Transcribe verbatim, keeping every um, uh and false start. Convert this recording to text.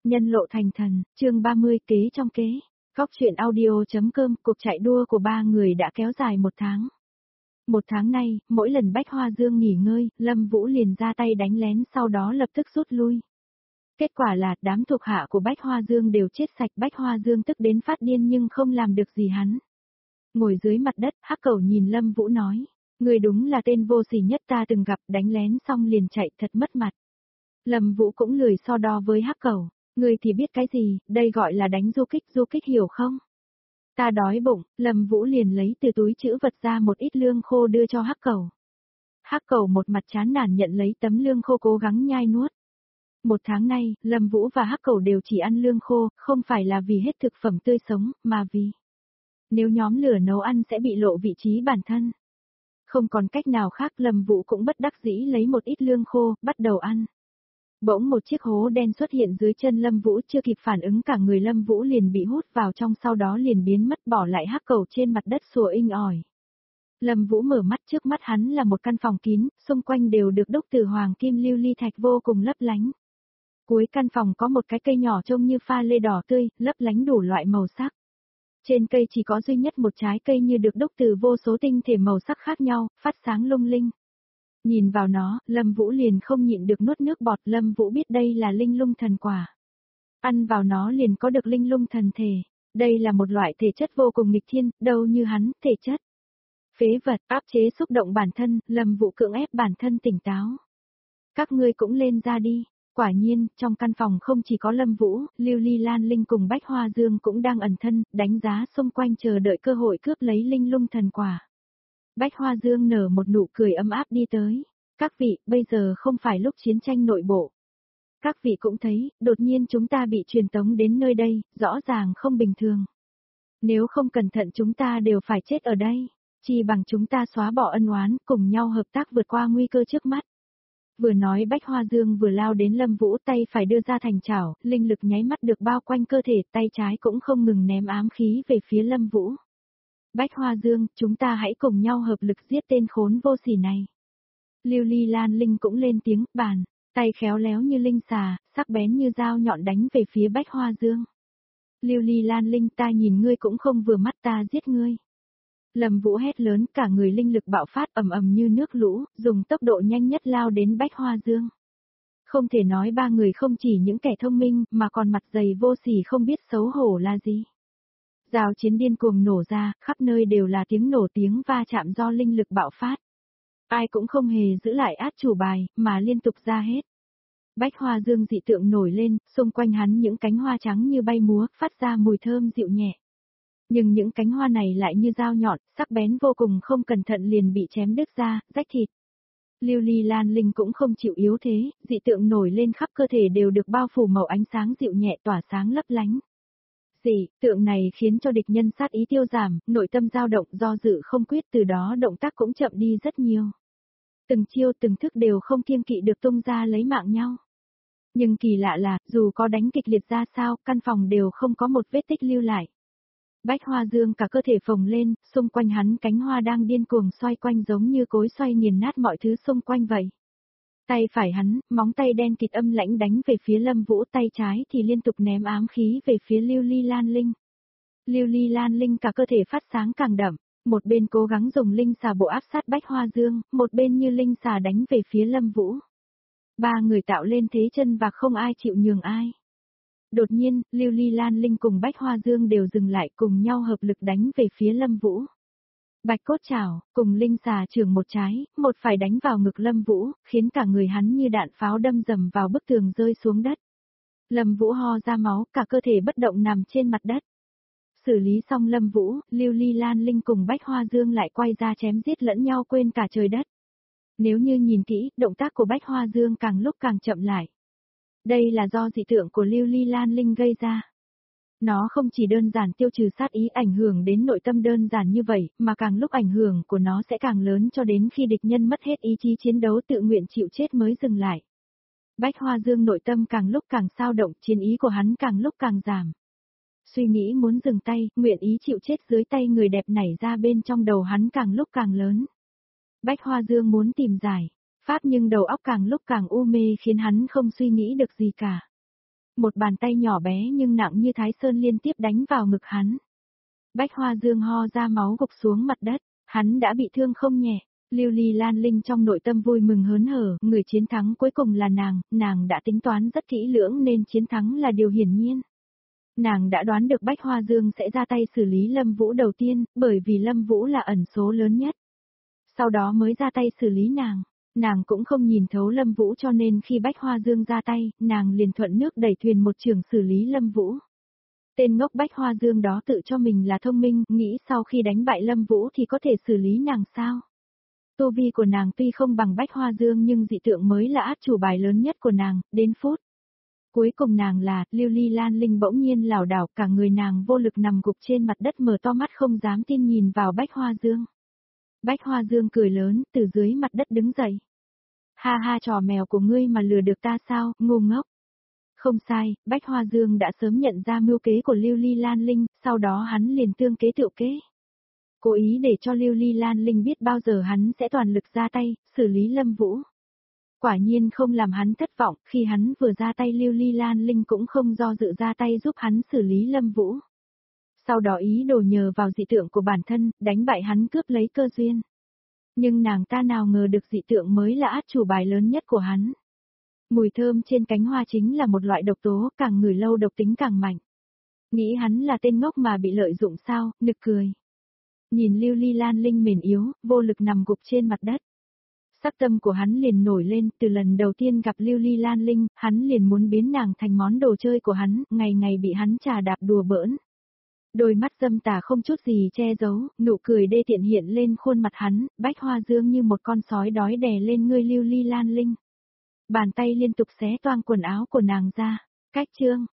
Nhân lộ thành thần, chương ba mươi kế trong kế. Góc truyện audio.com, cuộc chạy đua của ba người đã kéo dài một tháng. Một tháng nay, mỗi lần Bách Hoa Dương nghỉ ngơi, Lâm Vũ liền ra tay đánh lén sau đó lập tức rút lui. Kết quả là, đám thuộc hạ của Bách Hoa Dương đều chết sạch. Bách Hoa Dương tức đến phát điên nhưng không làm được gì hắn. Ngồi dưới mặt đất, Hắc Cẩu nhìn Lâm Vũ nói, người đúng là tên vô sỉ nhất ta từng gặp, đánh lén xong liền chạy thật mất mặt. Lâm Vũ cũng lười so đo với Hắc Cẩu. Ngươi thì biết cái gì, đây gọi là đánh du kích, du kích hiểu không? Ta đói bụng, Lâm Vũ liền lấy từ túi trữ vật ra một ít lương khô đưa cho Hắc Cẩu. Hắc Cẩu một mặt chán nản nhận lấy tấm lương khô cố gắng nhai nuốt. Một tháng nay, Lâm Vũ và Hắc Cẩu đều chỉ ăn lương khô, không phải là vì hết thực phẩm tươi sống, mà vì nếu nhóm lửa nấu ăn sẽ bị lộ vị trí bản thân. Không còn cách nào khác, Lâm Vũ cũng bất đắc dĩ lấy một ít lương khô, bắt đầu ăn. Bỗng một chiếc hố đen xuất hiện dưới chân Lâm Vũ, chưa kịp phản ứng cả người Lâm Vũ liền bị hút vào trong, sau đó liền biến mất, bỏ lại Hắc Cẩu trên mặt đất sủa inh ỏi. Lâm Vũ mở mắt, trước mắt hắn là một căn phòng kín, xung quanh đều được đúc từ hoàng kim lưu ly thạch vô cùng lấp lánh. Cuối căn phòng có một cái cây nhỏ trông như pha lê đỏ tươi, lấp lánh đủ loại màu sắc. Trên cây chỉ có duy nhất một trái cây như được đúc từ vô số tinh thể màu sắc khác nhau, phát sáng lung linh. Nhìn vào nó, Lâm Vũ liền không nhịn được nuốt nước bọt. Lâm Vũ biết đây là linh lung thần quả. Ăn vào nó liền có được linh lung thần thể. Đây là một loại thể chất vô cùng nghịch thiên, đâu như hắn, thể chất phế vật, áp chế xúc động bản thân, Lâm Vũ cưỡng ép bản thân tỉnh táo. Các ngươi cũng lên ra đi. Quả nhiên, trong căn phòng không chỉ có Lâm Vũ, Lưu Ly Lan Linh cùng Bách Hoa Dương cũng đang ẩn thân, đánh giá xung quanh chờ đợi cơ hội cướp lấy linh lung thần quả. Bách Hoa Dương nở một nụ cười ấm áp đi tới. Các vị, bây giờ không phải lúc chiến tranh nội bộ. Các vị cũng thấy, đột nhiên chúng ta bị truyền tống đến nơi đây, rõ ràng không bình thường. Nếu không cẩn thận chúng ta đều phải chết ở đây. Chỉ bằng chúng ta xóa bỏ ân oán, cùng nhau hợp tác vượt qua nguy cơ trước mắt. Vừa nói Bách Hoa Dương vừa lao đến Lâm Vũ, tay phải đưa ra thành chảo, linh lực nháy mắt được bao quanh cơ thể, tay trái cũng không ngừng ném ám khí về phía Lâm Vũ. Bách Hoa Dương, chúng ta hãy cùng nhau hợp lực giết tên khốn vô sỉ này. Lưu Ly Lan Linh cũng lên tiếng, bàn, tay khéo léo như linh xà, sắc bén như dao nhọn đánh về phía Bách Hoa Dương. Lưu Ly Lan Linh, ta nhìn ngươi cũng không vừa mắt, ta giết ngươi. Lâm Vũ hét lớn, cả người linh lực bạo phát ầm ầm như nước lũ, dùng tốc độ nhanh nhất lao đến Bách Hoa Dương. Không thể nói ba người không chỉ những kẻ thông minh, mà còn mặt dày vô sỉ không biết xấu hổ là gì. Giao chiến điên cuồng nổ ra, khắp nơi đều là tiếng nổ, tiếng va chạm do linh lực bạo phát. Ai cũng không hề giữ lại át chủ bài, mà liên tục ra hết. Bách Hoa Dương dị tượng nổi lên, xung quanh hắn những cánh hoa trắng như bay múa, phát ra mùi thơm dịu nhẹ. Nhưng những cánh hoa này lại như dao nhọn, sắc bén vô cùng, không cẩn thận liền bị chém đứt ra, rách thịt. Lưu Ly Lan Linh cũng không chịu yếu thế, dị tượng nổi lên khắp cơ thể đều được bao phủ màu ánh sáng dịu nhẹ tỏa sáng lấp lánh. Dị tượng này khiến cho địch nhân sát ý tiêu giảm, nội tâm dao động, do dự không quyết, từ đó động tác cũng chậm đi rất nhiều. Từng chiêu từng thức đều không kiêng kỵ được tung ra lấy mạng nhau. Nhưng kỳ lạ là, dù có đánh kịch liệt ra sao, căn phòng đều không có một vết tích lưu lại. Bách Hoa Dương cả cơ thể phồng lên, xung quanh hắn cánh hoa đang điên cuồng xoay quanh giống như cối xoay nghiền nát mọi thứ xung quanh vậy. Tay phải hắn, móng tay đen kịt âm lãnh đánh về phía Lâm Vũ, tay trái thì liên tục ném ám khí về phía Lưu Ly Lan Linh. Lưu Ly Lan Linh cả cơ thể phát sáng càng đậm, một bên cố gắng dùng linh xà bộ áp sát Bách Hoa Dương, một bên như linh xà đánh về phía Lâm Vũ. Ba người tạo lên thế chân và không ai chịu nhường ai. Đột nhiên, Lưu Ly Lan Linh cùng Bách Hoa Dương đều dừng lại, cùng nhau hợp lực đánh về phía Lâm Vũ. Bạch cốt chảo, cùng linh xà trường một trái, một phải đánh vào ngực Lâm Vũ, khiến cả người hắn như đạn pháo đâm dầm vào bức tường rơi xuống đất. Lâm Vũ ho ra máu, cả cơ thể bất động nằm trên mặt đất. Xử lý xong Lâm Vũ, Lưu Ly Lan Linh cùng Bách Hoa Dương lại quay ra chém giết lẫn nhau quên cả trời đất. Nếu như nhìn kỹ, động tác của Bách Hoa Dương càng lúc càng chậm lại. Đây là do dị tượng của Lưu Ly Lan Linh gây ra. Nó không chỉ đơn giản tiêu trừ sát ý ảnh hưởng đến nội tâm đơn giản như vậy, mà càng lúc ảnh hưởng của nó sẽ càng lớn cho đến khi địch nhân mất hết ý chí chiến đấu tự nguyện chịu chết mới dừng lại. Bách Hoa Dương nội tâm càng lúc càng xao động, chiến ý của hắn càng lúc càng giảm. Suy nghĩ muốn dừng tay, nguyện ý chịu chết dưới tay người đẹp nảy ra bên trong đầu hắn càng lúc càng lớn. Bách Hoa Dương muốn tìm giải pháp nhưng đầu óc càng lúc càng u mê khiến hắn không suy nghĩ được gì cả. Một bàn tay nhỏ bé nhưng nặng như Thái Sơn liên tiếp đánh vào ngực hắn. Bách Hoa Dương ho ra máu gục xuống mặt đất, hắn đã bị thương không nhẹ. Lưu Ly Lan Linh trong nội tâm vui mừng hớn hở, người chiến thắng cuối cùng là nàng, nàng đã tính toán rất kỹ lưỡng nên chiến thắng là điều hiển nhiên. Nàng đã đoán được Bách Hoa Dương sẽ ra tay xử lý Lâm Vũ đầu tiên, bởi vì Lâm Vũ là ẩn số lớn nhất. Sau đó mới ra tay xử lý nàng. Nàng cũng không nhìn thấu Lâm Vũ cho nên khi Bách Hoa Dương ra tay, nàng liền thuận nước đẩy thuyền một trường xử lý Lâm Vũ. Tên ngốc Bách Hoa Dương đó tự cho mình là thông minh, nghĩ sau khi đánh bại Lâm Vũ thì có thể xử lý nàng sao? Tu vi của nàng tuy không bằng Bách Hoa Dương nhưng dị tượng mới là át chủ bài lớn nhất của nàng, đến phút. Cuối cùng nàng là, Lưu Ly Lan Linh bỗng nhiên lảo đảo, cả người nàng vô lực nằm gục trên mặt đất mở to mắt không dám tin nhìn vào Bách Hoa Dương. Bách Hoa Dương cười lớn, từ dưới mặt đất đứng dậy. Ha ha, trò mèo của ngươi mà lừa được ta sao, ngu ngốc. Không sai, Bách Hoa Dương đã sớm nhận ra mưu kế của Lưu Ly Lan Linh, sau đó hắn liền tương kế tựu kế. Cố ý để cho Lưu Ly Lan Linh biết bao giờ hắn sẽ toàn lực ra tay, xử lý Lâm Vũ. Quả nhiên không làm hắn thất vọng, khi hắn vừa ra tay Lưu Ly Lan Linh cũng không do dự ra tay giúp hắn xử lý Lâm Vũ. Sau đó ý đồ nhờ vào dị tượng của bản thân, đánh bại hắn cướp lấy cơ duyên. Nhưng nàng ta nào ngờ được dị tượng mới là át chủ bài lớn nhất của hắn. Mùi thơm trên cánh hoa chính là một loại độc tố, càng ngửi lâu độc tính càng mạnh. Nghĩ hắn là tên ngốc mà bị lợi dụng sao, nực cười. Nhìn Lưu Ly Lan Linh mềm yếu, vô lực nằm gục trên mặt đất. Sắc tâm của hắn liền nổi lên, từ lần đầu tiên gặp Lưu Ly Lan Linh, hắn liền muốn biến nàng thành món đồ chơi của hắn, ngày ngày bị hắn trà đạp đùa bỡn. Đôi mắt dâm tà không chút gì che giấu, nụ cười đê tiện hiện lên khuôn mặt hắn, Bách Hoa Dương như một con sói đói đè lên ngươi Lưu Ly Lan Linh. Bàn tay liên tục xé toang quần áo của nàng ra, cách chương.